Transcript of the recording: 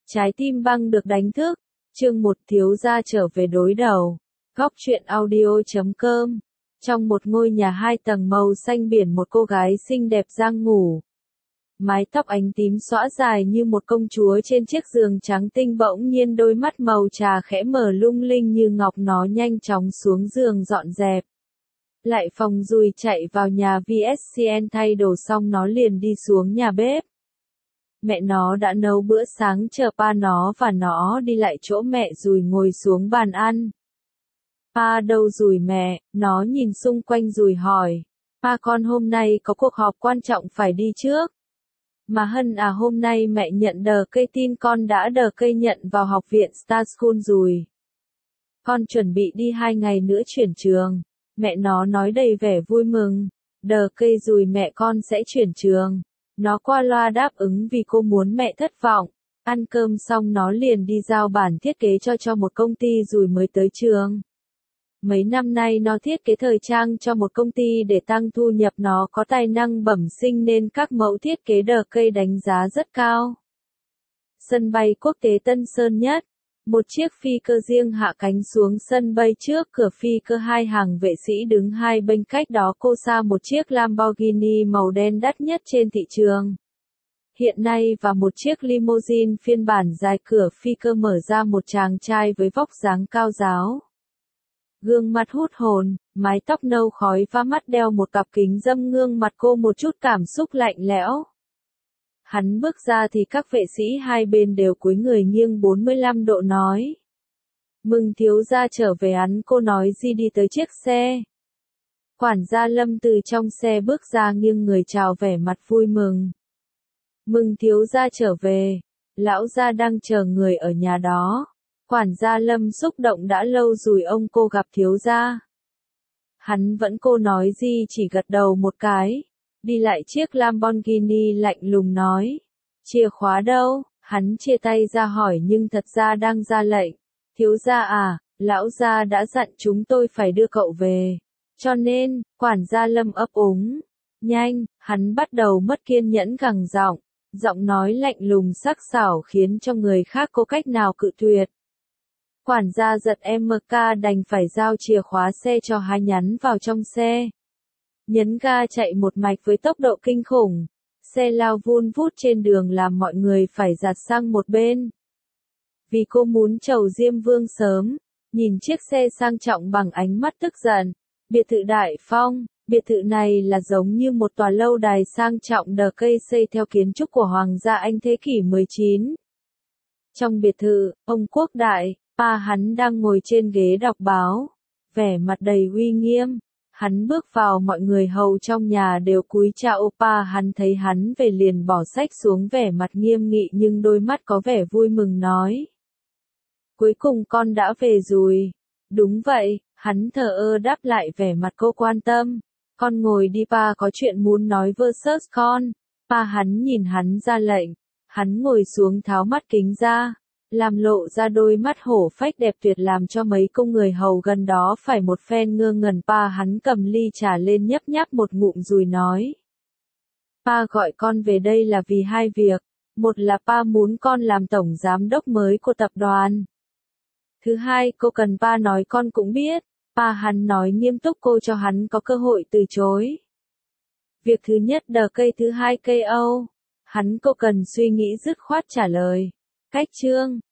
Trái tim băng được đánh thức. Chương 1 thiếu gia trở về đối đầu. Góc truyện audio.com. Trong một ngôi nhà 2 tầng màu xanh biển, một cô gái xinh đẹp đang ngủ. Mái tóc ánh tím xõa dài như một công chúa trên chiếc giường trắng tinh, bỗng nhiên đôi mắt màu trà khẽ mở lung linh như ngọc, nó nhanh chóng xuống giường dọn dẹp. Lại phòng dùi chạy vào nhà VSCN thay đồ xong nó liền đi xuống nhà bếp. Mẹ nó đã nấu bữa sáng chờ pa nó và nó đi lại chỗ mẹ Dùi ngồi xuống bàn ăn. Pa đâu Dùi mẹ? Nó nhìn xung quanh Dùi hỏi. Pa con hôm nay có cuộc họp quan trọng phải đi trước. Mà Hân à, hôm nay mẹ nhận đờ cây tin con đã đờ cây nhận vào học viện Star School Dùi. Con chuẩn bị đi 2 ngày nữa chuyển trường. Mẹ nó nói đầy vẻ vui mừng. Đờ cây Dùi mẹ con sẽ chuyển trường. Nó qua loa đáp ứng vì cô muốn mẹ thất vọng. Ăn cơm xong nó liền đi giao bản thiết kế cho một công ty Dùi mới tới trường. Mấy năm nay nó thiết kế thời trang cho một công ty để tăng thu nhập, nó có tài năng bẩm sinh nên các mẫu thiết kế đờ cây đánh giá rất cao. Sân bay quốc tế Tân Sơn Nhất. Một chiếc phi cơ riêng hạ cánh xuống sân bay, trước cửa phi cơ 2 hàng vệ sĩ đứng hai bên, cách đó cô xa một chiếc Lamborghini màu đen đắt nhất trên thị trường hiện nay và một chiếc limousine phiên bản dài. Cửa phi cơ mở ra, một chàng trai với vóc dáng cao ráo, gương mặt hút hồn, mái tóc nâu khói và mắt đeo một cặp kính râm, gương mặt cô một chút cảm xúc lạnh lẽo. Hắn bước ra thì các vệ sĩ hai bên đều cúi người nghiêng 45 độ nói. Mừng thiếu gia trở về. Hắn cô nói gì đi tới chiếc xe. Quản gia Lâm từ trong xe bước ra nghiêng người chào vẻ mặt vui mừng. Mừng thiếu gia trở về. Lão gia đang chờ người ở nhà đó. Quản gia Lâm xúc động, đã lâu rồi ông cô gặp thiếu gia. Hắn vẫn cô nói gì chỉ gật đầu một cái. Đi lại chiếc Lamborghini lạnh lùng nói. Chìa khóa đâu? Hắn chia tay ra hỏi nhưng thật ra đang ra lệnh. Thiếu gia à, lão gia đã dặn chúng tôi phải đưa cậu về. Cho nên, quản gia Lâm ấp úng. Nhanh, hắn bắt đầu mất kiên nhẫn gằn giọng. Giọng nói lạnh lùng sắc sảo khiến cho người khác có cách nào cự tuyệt. Quản gia giật MK đành phải giao chìa khóa xe cho hắn, nhắn vào trong xe. Nhấn ga chạy một mạch với tốc độ kinh khủng. Xe lao vun vút trên đường làm mọi người phải giạt sang một bên. Vì cô muốn chầu Diêm Vương sớm, nhìn chiếc xe sang trọng bằng ánh mắt tức giận. Biệt thự Đại Phong, biệt thự này là giống như một tòa lâu đài sang trọng đờ cây xây theo kiến trúc của Hoàng gia Anh thế kỷ 19. Trong biệt thự, ông Quốc Đại, pa hắn đang ngồi trên ghế đọc báo, vẻ mặt đầy uy nghiêm. Hắn bước vào, mọi người hầu trong nhà đều cúi chào. Pa hắn thấy hắn về liền bỏ sách xuống, vẻ mặt nghiêm nghị nhưng đôi mắt có vẻ vui mừng nói. Cuối cùng con đã về rồi. Đúng vậy, hắn thờ ơ đáp lại, vẻ mặt cô quan tâm. Con ngồi đi, pa có chuyện muốn nói versus con. Pa hắn nhìn hắn ra lệnh. Hắn ngồi xuống tháo mắt kính ra, làm lộ ra đôi mắt hổ phách đẹp tuyệt, làm cho mấy công người hầu gần đó phải một phen ngơ ngẩn. Pa hắn cầm ly trà lên nhấp nháp một ngụm rồi nói. Pa gọi con về đây là vì 2 việc. Một là pa muốn con làm tổng giám đốc mới của tập đoàn. Thứ hai, cô cần pa nói con cũng biết. Pa hắn nói nghiêm túc, cô cho hắn có cơ hội từ chối. Việc thứ nhất đờ cây, thứ hai KO. Hắn cô cần suy nghĩ dứt khoát trả lời. Cách chương.